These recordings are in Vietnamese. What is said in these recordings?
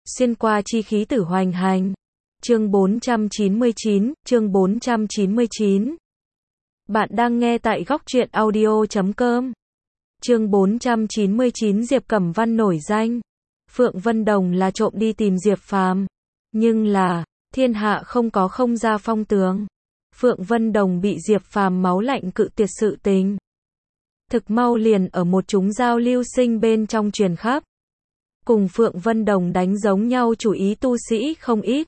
Xuyên qua chi khí tử hoành hành. Chương 499, chương 499. Bạn đang nghe tại góc truyện audio.com. Chương 499 Diệp Cẩm Văn nổi danh. Phượng Vân Đồng là trộm đi tìm Diệp Phàm, nhưng là thiên hạ không có không ra phong tường. Phượng Vân Đồng bị Diệp Phàm máu lạnh cự tuyệt sự tình. Thực mau liền ở một chúng giao lưu sinh bên trong truyền khắp. Cùng Phượng Vân Đồng đánh giống nhau chủ ý tu sĩ không ít.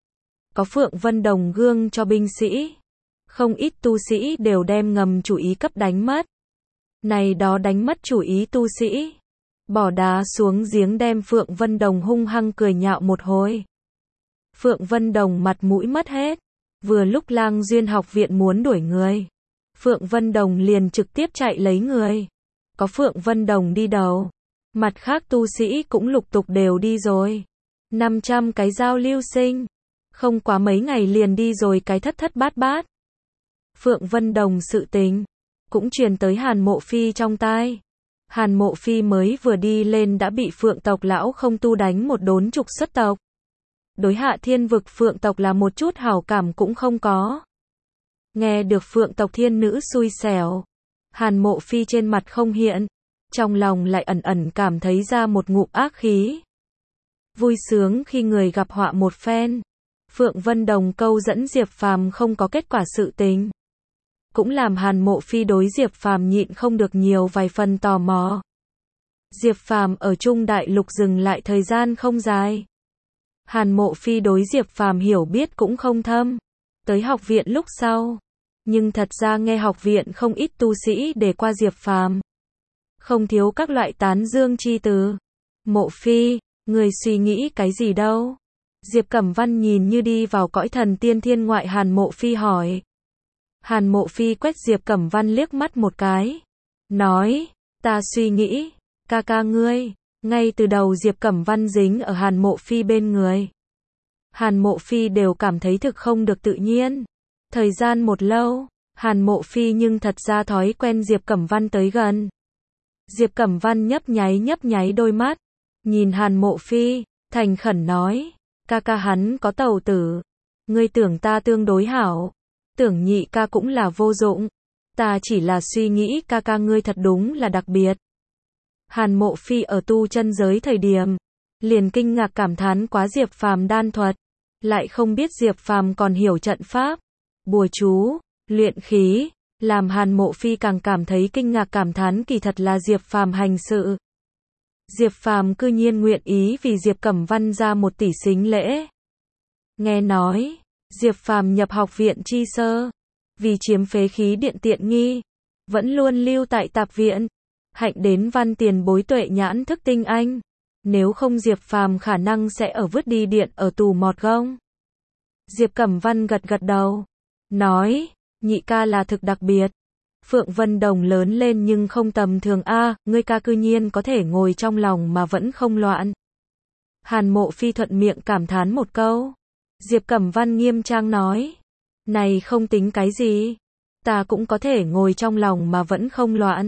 Có Phượng Vân Đồng gương cho binh sĩ. Không ít tu sĩ đều đem ngầm chủ ý cấp đánh mất. Này đó đánh mất chủ ý tu sĩ. Bỏ đá xuống giếng đem Phượng Vân Đồng hung hăng cười nhạo một hồi. Phượng Vân Đồng mặt mũi mất hết. Vừa lúc Lang Duyên học viện muốn đuổi người. Phượng Vân Đồng liền trực tiếp chạy lấy người. Có Phượng Vân Đồng đi đầu. Mặt khác tu sĩ cũng lục tục đều đi rồi. 500 cái giao lưu sinh. Không quá mấy ngày liền đi rồi cái thất thất bát bát. Phượng Vân Đồng sự tình cũng truyền tới Hàn Mộ Phi trong tai. Hàn Mộ Phi mới vừa đi lên đã bị Phượng tộc lão không tu đánh một đốn trục xuất tộc. Đối Hạ Thiên vực Phượng tộc là một chút hảo cảm cũng không có. Nghe được Phượng tộc thiên nữ xui xẻo, Hàn Mộ Phi trên mặt không hiện, trong lòng lại ẩn ẩn cảm thấy ra một ngụm ác khí. Vui sướng khi người gặp họa một phen. Phượng Vân Đồng câu dẫn Diệp Phàm không có kết quả sự tình, cũng làm Hàn Mộ Phi đối Diệp Phàm nhịn không được nhiều vài phần tò mò. Diệp Phàm ở Trung Đại Lục dừng lại thời gian không dài. Hàn Mộ Phi đối Diệp Phàm hiểu biết cũng không thâm. Tới học viện lúc sau, nhưng thật ra nghe học viện không ít tu sĩ để qua Diệp Phàm. Không thiếu các loại tán dương chi từ. Mộ Phi, người suy nghĩ cái gì đâu? Diệp Cẩm Văn nhìn như đi vào cõi thần tiên thiên ngoại Hàn Mộ Phi hỏi. Hàn Mộ Phi quét Diệp Cẩm Văn liếc mắt một cái. Nói, ta suy nghĩ, ca ca ngươi. Ngay từ đầu Diệp Cẩm Văn dính ở Hàn Mộ Phi bên người. Hàn Mộ Phi đều cảm thấy thực không được tự nhiên. Thời gian một lâu, Hàn Mộ Phi nhưng thật ra thói quen Diệp Cẩm Văn tới gần. Diệp Cẩm Văn nhấp nháy đôi mắt. Nhìn Hàn Mộ Phi, thành khẩn nói. Ca ca hắn có tẩu tử. Ngươi tưởng ta tương đối hảo. Tưởng nhị ca cũng là vô dụng. Ta chỉ là suy nghĩ ca ca ngươi thật đúng là đặc biệt. Hàn Mộ Phi ở tu chân giới thời điểm, liền kinh ngạc cảm thán quá Diệp Phàm đan thuật. Lại không biết Diệp Phàm còn hiểu trận pháp, bùa chú, luyện khí. Làm Hàn Mộ Phi càng cảm thấy kinh ngạc cảm thán kỳ thật là Diệp Phàm hành sự. Diệp Phàm cư nhiên nguyện ý vì Diệp Cẩm Văn ra 1 tỷ sính lễ. Nghe nói, Diệp Phàm nhập học viện chi sơ, vì chiếm phế khí điện tiện nghi, vẫn luôn lưu tại tạp viện, hạnh đến văn tiền bối tuệ nhãn thức tinh anh. Nếu không Diệp Phàm khả năng sẽ ở vứt đi điện ở tù mọt gông. Diệp Cẩm Văn gật gật đầu, nói, nhị ca là thực đặc biệt. Phượng Vân Đồng lớn lên nhưng không tầm thường a, ngươi ca cư nhiên có thể ngồi trong lòng mà vẫn không loạn. Hàn Mộ Phi thuận miệng cảm thán một câu. Diệp Cẩm Văn nghiêm trang nói, này không tính cái gì, ta cũng có thể ngồi trong lòng mà vẫn không loạn.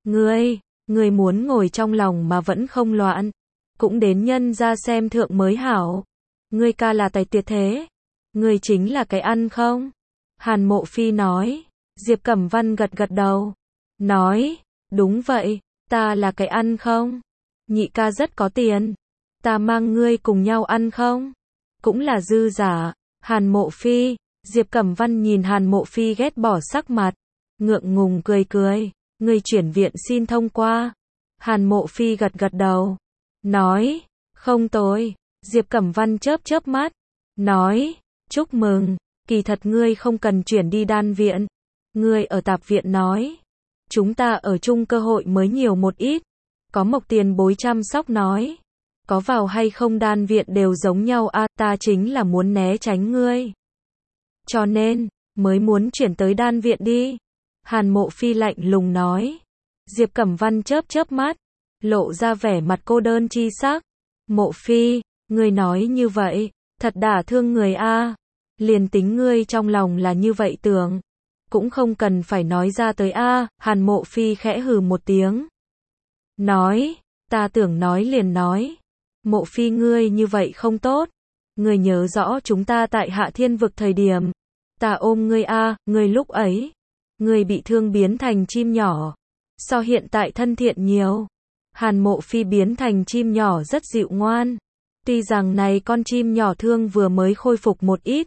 Ngươi muốn ngồi trong lòng mà vẫn không loạn, cũng đến nhân ra xem thượng mới hảo. Ngươi ca là tài tuyệt thế, ngươi chính là cái ăn không? Hàn Mộ Phi nói. Diệp Cẩm Văn gật gật đầu, nói, đúng vậy, ta là cái ăn không? Nhị ca rất có tiền, ta mang ngươi cùng nhau ăn không? Cũng là dư giả. Hàn Mộ Phi. Diệp Cẩm Văn nhìn Hàn Mộ Phi ghét bỏ sắc mặt, ngượng ngùng cười, ngươi chuyển viện xin thông qua. Hàn Mộ Phi gật gật đầu, nói, không tồi. Diệp Cẩm Văn chớp mắt, nói, chúc mừng, kỳ thật ngươi không cần chuyển đi đan viện. Ngươi ở tạp viện nói, chúng ta ở chung cơ hội mới nhiều một ít. Có Mộc tiền bối chăm sóc nói, có vào hay không đan viện đều giống nhau a, ta chính là muốn né tránh ngươi. Cho nên, mới muốn chuyển tới đan viện đi. Hàn Mộ Phi lạnh lùng nói. Diệp Cẩm Văn chớp mắt, lộ ra vẻ mặt cô đơn chi sắc. Mộ Phi, ngươi nói như vậy, thật đả thương người a. Liền tính ngươi trong lòng là như vậy tưởng, cũng không cần phải nói ra tới a. Hàn Mộ Phi khẽ hừ một tiếng, nói, ta tưởng nói liền nói, Mộ Phi ngươi như vậy không tốt. Ngươi nhớ rõ chúng ta tại Hạ Thiên Vực thời điểm. Ta ôm ngươi ngươi lúc ấy. Ngươi bị thương biến thành chim nhỏ. So hiện tại thân thiện nhiều. Hàn Mộ Phi biến thành chim nhỏ rất dịu ngoan. Tuy rằng này con chim nhỏ thương vừa mới khôi phục một ít.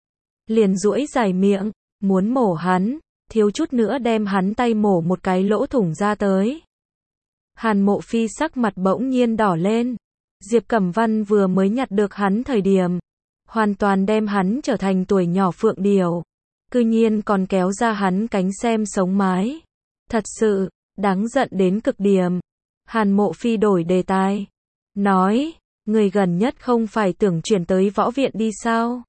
Liền duỗi dài miệng, muốn mổ hắn, thiếu chút nữa đem hắn tay mổ một cái lỗ thủng ra tới. Hàn Mộ Phi sắc mặt bỗng nhiên đỏ lên. Diệp Cẩm Văn vừa mới nhặt được hắn thời điểm, hoàn toàn đem hắn trở thành tuổi nhỏ phượng điểu. Cư nhiên còn kéo ra hắn cánh xem sống mái. Thật sự, đáng giận đến cực điểm. Hàn Mộ Phi đổi đề tài. Nói, người gần nhất không phải tưởng chuyển tới võ viện đi sao?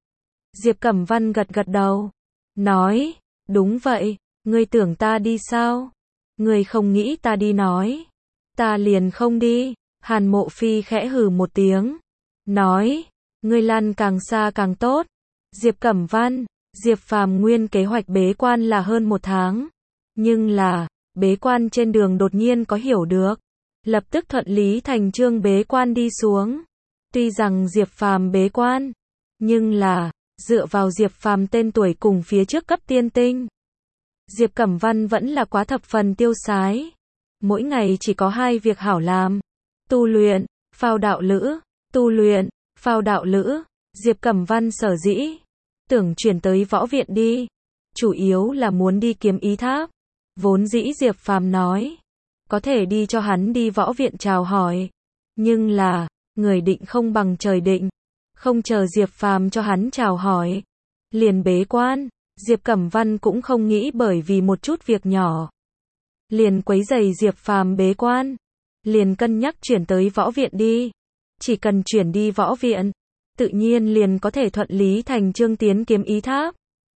Diệp Cẩm Văn gật gật đầu. Nói, đúng vậy, ngươi tưởng ta đi sao? Ngươi không nghĩ ta đi nói. Ta liền không đi. Hàn Mộ Phi khẽ hừ một tiếng. Nói, ngươi lăn càng xa càng tốt. Diệp Cẩm Văn, Diệp Phàm nguyên kế hoạch bế quan là hơn 1 tháng. Nhưng là, bế quan trên đường đột nhiên có hiểu được. Lập tức thuận lý thành chương bế quan đi xuống. Tuy rằng Diệp Phàm bế quan, nhưng là, dựa vào Diệp Phàm tên tuổi cùng phía trước cấp tiên tinh. Diệp Cẩm Văn vẫn là quá thập phần tiêu sái. Mỗi ngày chỉ có 2 việc hảo làm. Tu luyện, phao đạo lữ. Tu luyện, phao đạo lữ. Diệp Cẩm Văn sở dĩ tưởng chuyển tới võ viện đi. Chủ yếu là muốn đi Kiếm Ý Tháp. Vốn dĩ Diệp Phàm nói, có thể đi cho hắn đi võ viện chào hỏi. Nhưng là, người định không bằng trời định. Không chờ Diệp Phàm cho hắn chào hỏi. Liền bế quan. Diệp Cẩm Văn cũng không nghĩ bởi vì một chút việc nhỏ. Liền quấy rầy Diệp Phàm bế quan. Liền cân nhắc chuyển tới võ viện đi. Chỉ cần chuyển đi võ viện, tự nhiên liền có thể thuận lý thành chương tiến Kiếm Ý Tháp.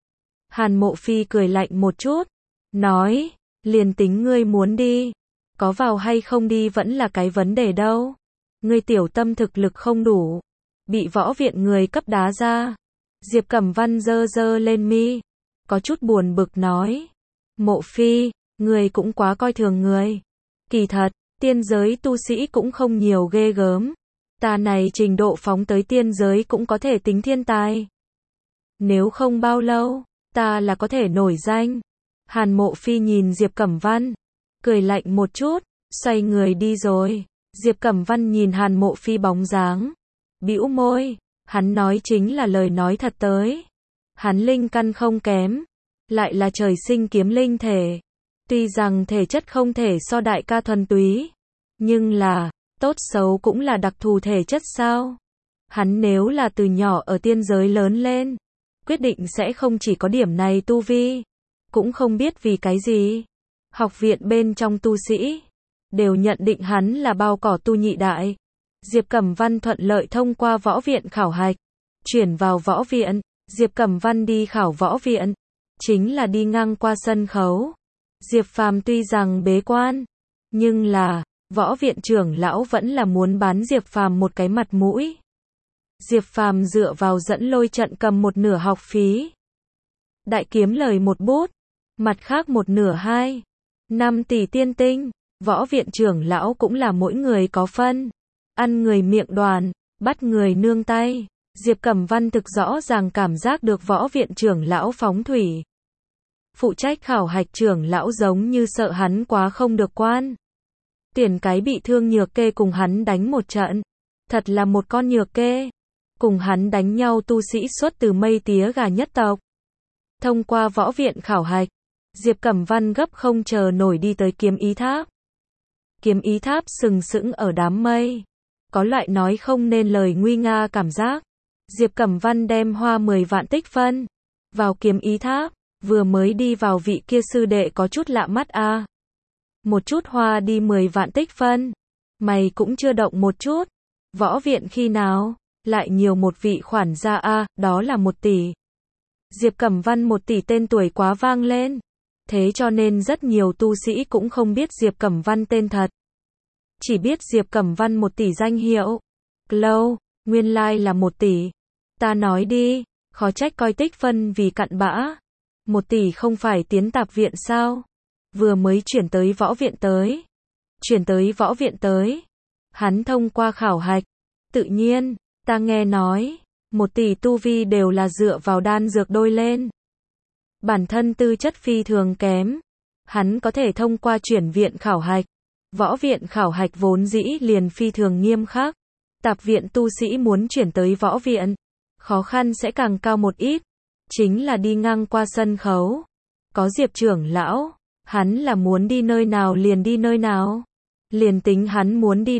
Hàn Mộ Phi cười lạnh một chút. Nói, liền tính ngươi muốn đi. Có vào hay không đi vẫn là cái vấn đề đâu. Ngươi tiểu tâm thực lực không đủ. Bị võ viện người cấp đá ra. Diệp Cẩm Văn giơ giơ lên mi. Có chút buồn bực nói. Mộ Phi, người cũng quá coi thường người. Kỳ thật, tiên giới tu sĩ cũng không nhiều ghê gớm. Ta này trình độ phóng tới tiên giới cũng có thể tính thiên tài. Nếu không bao lâu, ta là có thể nổi danh. Hàn Mộ Phi nhìn Diệp Cẩm Văn, cười lạnh một chút, xoay người đi rồi. Diệp Cẩm Văn nhìn Hàn Mộ Phi bóng dáng, bĩu môi, hắn nói chính là lời nói thật tới. Hắn linh căn không kém, lại là trời sinh kiếm linh thể. Tuy rằng thể chất không thể so đại ca thuần túy, nhưng là, tốt xấu cũng là đặc thù thể chất sao. Hắn nếu là từ nhỏ ở tiên giới lớn lên, quyết định sẽ không chỉ có điểm này tu vi. Cũng không biết vì cái gì. Học viện bên trong tu sĩ, đều nhận định hắn là bao cỏ tu nhị đại. Diệp Cẩm Văn thuận lợi thông qua võ viện khảo hạch, chuyển vào võ viện. Diệp Cẩm Văn đi khảo võ viện, chính là đi ngang qua sân khấu. Diệp Phàm tuy rằng bế quan, nhưng là, võ viện trưởng lão vẫn là muốn bán Diệp Phàm một cái mặt mũi. Diệp Phàm dựa vào dẫn lôi trận cầm một nửa học phí. Đại kiếm lời một bút, mặt khác một nửa 5 tỷ tiên tinh. Võ viện trưởng lão cũng là mỗi người có phân. Ăn người miệng đoàn, bắt người nương tay. Diệp Cẩm Văn thực rõ ràng cảm giác được võ viện trưởng lão phóng thủy. Phụ trách khảo hạch trưởng lão giống như sợ hắn quá không được quan. Tiền cái bị thương nhược kê cùng hắn đánh một trận. Thật là một con nhược kê. Cùng hắn đánh nhau tu sĩ xuất từ mây tía gà nhất tộc. Thông qua võ viện khảo hạch, Diệp Cẩm Văn gấp không chờ nổi đi tới Kiếm Ý Tháp. Kiếm Ý Tháp sừng sững ở đám mây. Có loại nói không nên lời nguy nga cảm giác. Diệp Cẩm Văn đem hoa 10 vạn tích phân vào Kiếm Ý Tháp. Vừa mới đi vào vị kia sư đệ có chút lạ mắt a. Một chút hoa đi 10 vạn tích phân. Mày cũng chưa động một chút. Võ viện khi nào lại nhiều một vị khoản gia a, đó là 1 tỷ. Diệp Cẩm Văn 1 tỷ tên tuổi quá vang lên. Thế cho nên rất nhiều tu sĩ cũng không biết Diệp Cẩm Văn tên thật. Chỉ biết Diệp Cẩm Văn 1 tỷ danh hiệu. Lâu, nguyên lai là 1 tỷ. Ta nói đi, khó trách coi tích phân vì cặn bã. 1 tỷ không phải tiến tạp viện sao? Vừa mới chuyển tới võ viện tới. Chuyển tới võ viện tới. Hắn thông qua khảo hạch. Tự nhiên, ta nghe nói, 1 tỷ tu vi đều là dựa vào đan dược đôi lên. Bản thân tư chất phi thường kém. Hắn có thể thông qua chuyển viện khảo hạch. Võ viện khảo hạch vốn dĩ liền phi thường nghiêm khắc. Tạp viện tu sĩ muốn chuyển tới võ viện, khó khăn sẽ càng cao một ít. Chính là đi ngang qua sân khấu. Có Diệp trưởng lão, hắn là muốn đi nơi nào liền đi nơi nào. Liền tính hắn muốn đi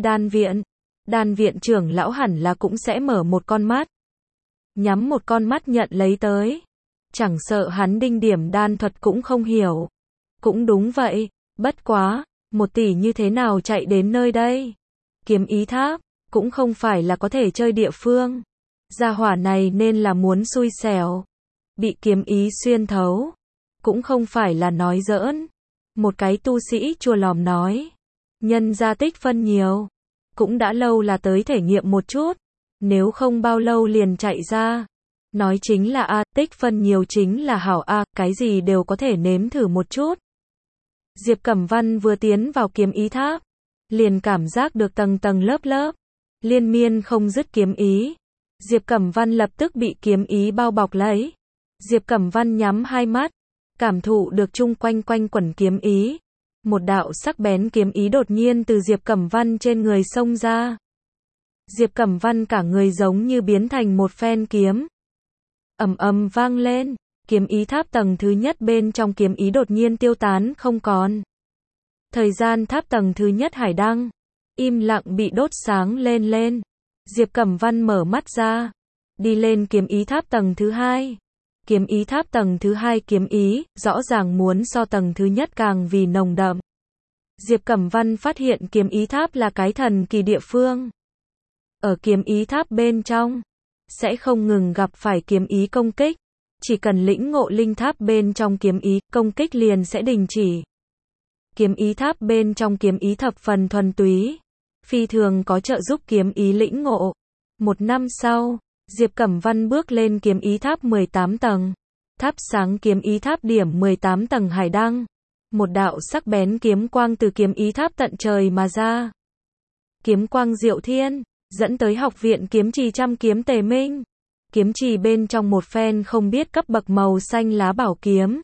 đan viện trưởng lão hẳn là cũng sẽ mở một con mắt. Nhắm một con mắt nhận lấy tới. Chẳng sợ hắn đinh điểm đan thuật cũng không hiểu. Cũng đúng vậy, bất quá, 1 tỷ như thế nào chạy đến nơi đây? Kiếm ý tháp, cũng không phải là có thể chơi địa phương. Gia hỏa này nên là muốn xui xẻo. Bị kiếm ý xuyên thấu. Cũng không phải là nói giỡn. Một cái tu sĩ chua lòm nói. Nhân gia tích phân nhiều. Cũng đã lâu là tới thể nghiệm một chút. Nếu không bao lâu liền chạy ra. Nói chính là tích phân nhiều chính là hảo cái gì đều có thể nếm thử một chút. Diệp Cẩm Văn vừa tiến vào kiếm ý tháp. Liền cảm giác được tầng tầng lớp lớp. Liên miên không dứt kiếm ý. Diệp Cẩm Văn lập tức bị kiếm ý bao bọc lấy. Diệp Cẩm Văn nhắm hai mắt. Cảm thụ được chung quanh quanh quẩn kiếm ý. Một đạo sắc bén kiếm ý đột nhiên từ Diệp Cẩm Văn trên người xông ra. Diệp Cẩm Văn cả người giống như biến thành một phen kiếm. Ầm ầm vang lên, kiếm ý tháp tầng thứ nhất bên trong kiếm ý đột nhiên tiêu tán không còn. Thời gian tháp tầng thứ nhất hải đăng, im lặng bị đốt sáng lên. Diệp Cẩm Văn mở mắt ra, đi lên kiếm ý tháp tầng thứ hai. Kiếm ý tháp tầng thứ hai kiếm ý, rõ ràng muốn so tầng thứ nhất càng vì nồng đậm. Diệp Cẩm Văn phát hiện kiếm ý tháp là cái thần kỳ địa phương. Ở kiếm ý tháp bên trong, sẽ không ngừng gặp phải kiếm ý công kích. Chỉ cần lĩnh ngộ linh tháp bên trong kiếm ý, công kích liền sẽ đình chỉ. Kiếm ý tháp bên trong kiếm ý thập phần thuần túy. Phi thường có trợ giúp kiếm ý lĩnh ngộ. 1 năm sau, Diệp Cẩm Văn bước lên kiếm ý tháp 18 tầng. Thắp sáng kiếm ý tháp điểm 18 tầng hải đăng. Một đạo sắc bén kiếm quang từ kiếm ý tháp tận trời mà ra. Kiếm quang diệu thiên, dẫn tới học viện kiếm trì trăm kiếm tề minh. Kiếm trì bên trong một phen không biết cấp bậc màu xanh lá bảo kiếm.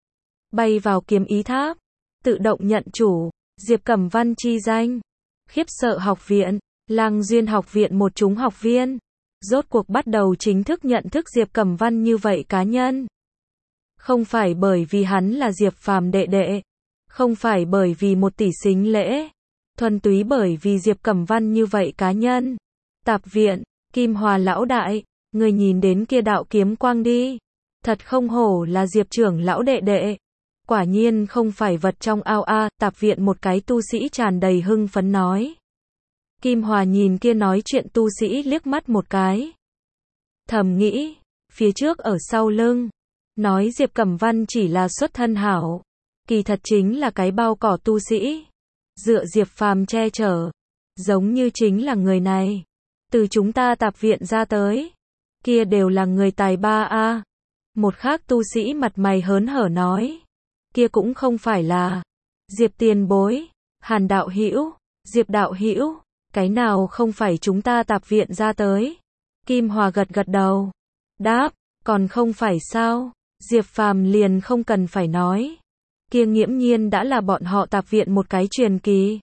Bay vào kiếm ý tháp, tự động nhận chủ, Diệp Cẩm Văn chi danh. Khiếp sợ học viện, Lang Duyên học viện một chúng học viên. Rốt cuộc bắt đầu chính thức nhận thức Diệp Cẩm Văn như vậy cá nhân. Không phải bởi vì hắn là Diệp Phàm đệ đệ. Không phải bởi vì 1 tỷ xính lễ. Thuần túy bởi vì Diệp Cẩm Văn như vậy cá nhân. Tạp viện, Kim Hòa lão đại, người nhìn đến kia đạo kiếm quang đi. Thật không hổ là Diệp trưởng lão đệ đệ. Quả nhiên không phải vật trong ao tạp viện một cái tu sĩ tràn đầy hưng phấn nói. Kim Hòa nhìn kia nói chuyện tu sĩ liếc mắt một cái. Thầm nghĩ, phía trước ở sau lưng, nói Diệp Cẩm Văn chỉ là xuất thân hảo. Kỳ thật chính là cái bao cỏ tu sĩ. Dựa Diệp Phàm che chở. Giống như chính là người này. Từ chúng ta tạp viện ra tới. Kia đều là người tài ba Một khác tu sĩ mặt mày hớn hở nói. Kia cũng không phải là Diệp tiền bối, Hàn đạo hữu, Diệp đạo hữu, cái nào không phải chúng ta tạp viện ra tới. Kim Hòa gật gật đầu. Đáp, còn không phải sao. Diệp Phàm liền không cần phải nói. Kia nghiễm nhiên đã là bọn họ tạp viện một cái truyền kỳ.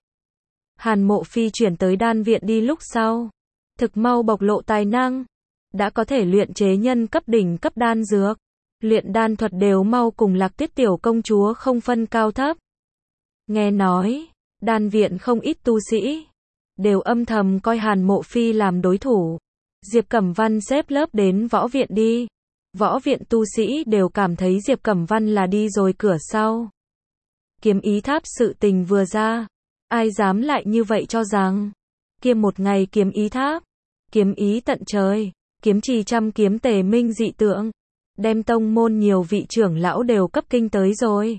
Hàn Mộ Phi chuyển tới đan viện đi lúc sau. Thực mau bộc lộ tài năng. Đã có thể luyện chế nhân cấp đỉnh cấp đan dược. Luyện đan thuật đều mau cùng Lạc Tiết tiểu công chúa không phân cao thấp. Nghe nói, đan viện không ít tu sĩ. Đều âm thầm coi Hàn Mộ Phi làm đối thủ. Diệp Cẩm Văn xếp lớp đến võ viện đi. Võ viện tu sĩ đều cảm thấy Diệp Cẩm Văn là đi rồi cửa sau. Kiếm ý tháp sự tình vừa ra. Ai dám lại như vậy cho rằng. Kia một ngày kiếm ý tháp. Kiếm ý tận trời. Kiếm trì trăm kiếm tề minh dị tượng. Đem tông môn nhiều vị trưởng lão đều cấp kinh tới rồi.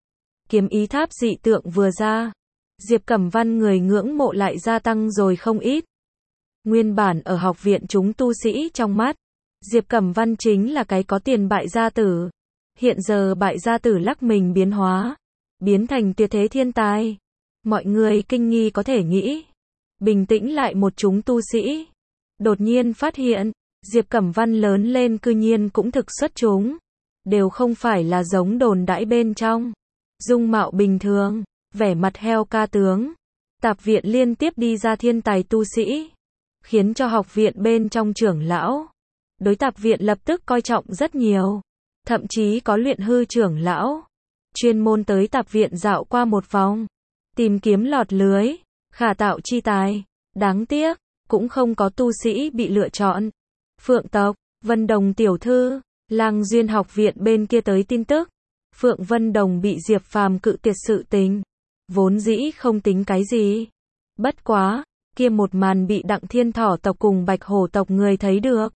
Kiếm ý tháp dị tượng vừa ra. Diệp Cẩm Văn người ngưỡng mộ lại gia tăng rồi không ít. Nguyên bản ở học viện chúng tu sĩ trong mắt. Diệp Cẩm Văn chính là cái có tiền bại gia tử. Hiện giờ bại gia tử lắc mình biến hóa. Biến thành tuyệt thế thiên tài. Mọi người kinh nghi có thể nghĩ. bình tĩnh lại một chúng tu sĩ. Đột nhiên phát hiện, Diệp Cẩm Văn lớn lên cư nhiên cũng thực xuất chúng. Đều không phải là giống đồn đãi bên trong. Dung mạo bình thường, vẻ mặt heo ca tướng. Tạp viện liên tiếp đi ra thiên tài tu sĩ. Khiến cho học viện bên trong trưởng lão. Đối tạp viện lập tức coi trọng rất nhiều. Thậm chí có luyện hư trưởng lão. Chuyên môn tới tạp viện dạo qua một vòng. Tìm kiếm lọt lưới. Khả tạo chi tài. Đáng tiếc, cũng không có tu sĩ bị lựa chọn. Phượng tộc, Vân Đồng tiểu thư, Lang Duyên học viện bên kia tới tin tức. Phượng Vân Đồng bị Diệp Phàm cự tuyệt sự tình. Vốn dĩ không tính cái gì. Bất quá, kia một màn bị Đặng Thiên Thỏ tộc cùng Bạch Hổ tộc người thấy được.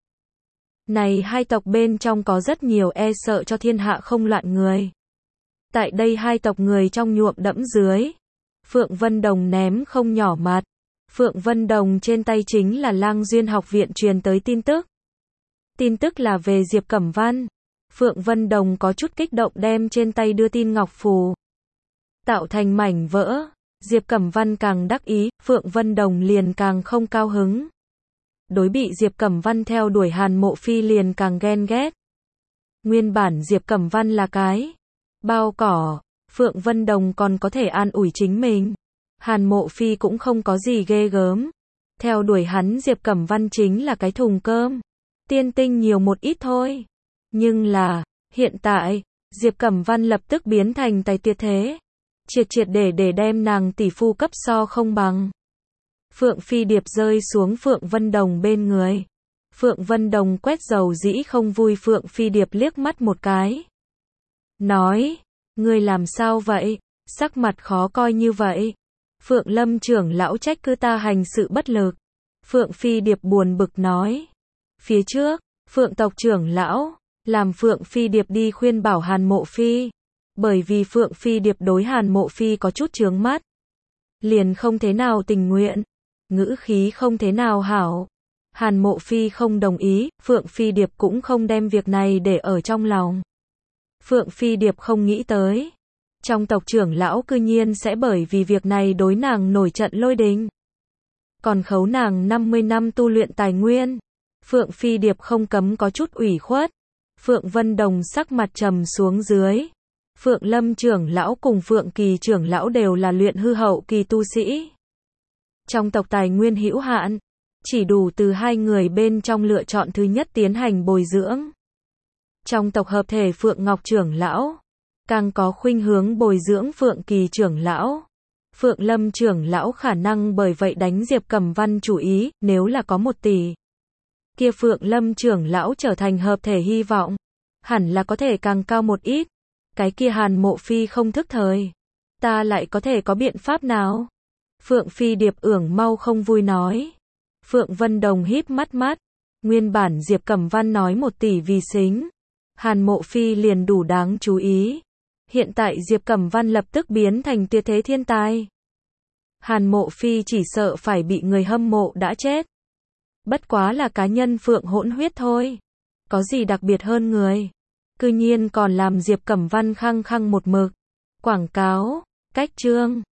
Này hai tộc bên trong có rất nhiều e sợ cho thiên hạ không loạn người. Tại đây hai tộc người trong nhuộm đẫm dưới. Phượng Vân Đồng ném không nhỏ mặt. Phượng Vân Đồng trên tay chính là Lang Duyên học viện truyền tới tin tức. Tin tức là về Diệp Cẩm Văn. Phượng Vân Đồng có chút kích động đem trên tay đưa tin ngọc phù. Tạo thành mảnh vỡ. Diệp Cẩm Văn càng đắc ý, Phượng Vân Đồng liền càng không cao hứng. Đối bị Diệp Cẩm Văn theo đuổi Hàn Mộ Phi liền càng ghen ghét. Nguyên bản Diệp Cẩm Văn là cái bao cỏ, Phượng Vân Đồng còn có thể an ủi chính mình. Hàn Mộ Phi cũng không có gì ghê gớm. Theo đuổi hắn Diệp Cẩm Văn chính là cái thùng cơm. Tiên tinh nhiều một ít thôi. Nhưng là, hiện tại, Diệp Cẩm Văn lập tức biến thành tài tuyệt thế. Triệt triệt để đem nàng tỷ phu cấp so không bằng. Phượng Phi Điệp rơi xuống Phượng Vân Đồng bên người. Phượng Vân Đồng quét dầu dĩ không vui Phượng Phi Điệp liếc mắt một cái. Nói, ngươi làm sao vậy, sắc mặt khó coi như vậy. Phượng Lâm trưởng lão trách cứ ta hành sự bất lực. Phượng Phi Điệp buồn bực nói. Phía trước, Phượng tộc trưởng lão, làm Phượng Phi Điệp đi khuyên bảo Hàn Mộ Phi. Bởi vì Phượng Phi Điệp đối Hàn Mộ Phi có chút chướng mắt. Liền không thế nào tình nguyện. Ngữ khí không thế nào hảo. Hàn Mộ Phi không đồng ý, Phượng Phi Điệp cũng không đem việc này để ở trong lòng. Phượng Phi Điệp không nghĩ tới. Trong tộc trưởng lão cư nhiên sẽ bởi vì việc này đối nàng nổi trận lôi đình. Còn khấu nàng 50 năm tu luyện tài nguyên. Phượng Phi Điệp không cấm có chút ủy khuất. Phượng Vân Đồng sắc mặt trầm xuống dưới. Phượng Lâm trưởng lão cùng Phượng Kỳ trưởng lão đều là luyện hư hậu kỳ tu sĩ. Trong tộc tài nguyên hữu hạn, chỉ đủ từ hai người bên trong lựa chọn thứ nhất tiến hành bồi dưỡng. Trong tộc hợp thể Phượng Ngọc trưởng lão, càng có khuynh hướng bồi dưỡng Phượng Kỳ trưởng lão. Phượng Lâm trưởng lão khả năng bởi vậy đánh Diệp Cẩm Văn chủ ý, nếu là có 1 tỷ. Kia Phượng Lâm trưởng lão trở thành hợp thể hy vọng, hẳn là có thể càng cao một ít. Cái kia Hàn Mộ Phi không thức thời. Ta lại có thể có biện pháp nào? Phượng Phi Điệp ưởng mau không vui nói. Phượng Vân Đồng híp mắt. Nguyên bản Diệp Cẩm Văn nói 1 tỷ vì xính. Hàn Mộ Phi liền đủ đáng chú ý. Hiện tại Diệp Cẩm Văn lập tức biến thành tuyệt thế thiên tài. Hàn Mộ Phi chỉ sợ phải bị người hâm mộ đã chết. Bất quá là cá nhân Phượng hỗn huyết thôi. Có gì đặc biệt hơn người. Cư nhiên còn làm Diệp Cẩm Văn khăng khăng một mực. Quảng cáo, cách chương.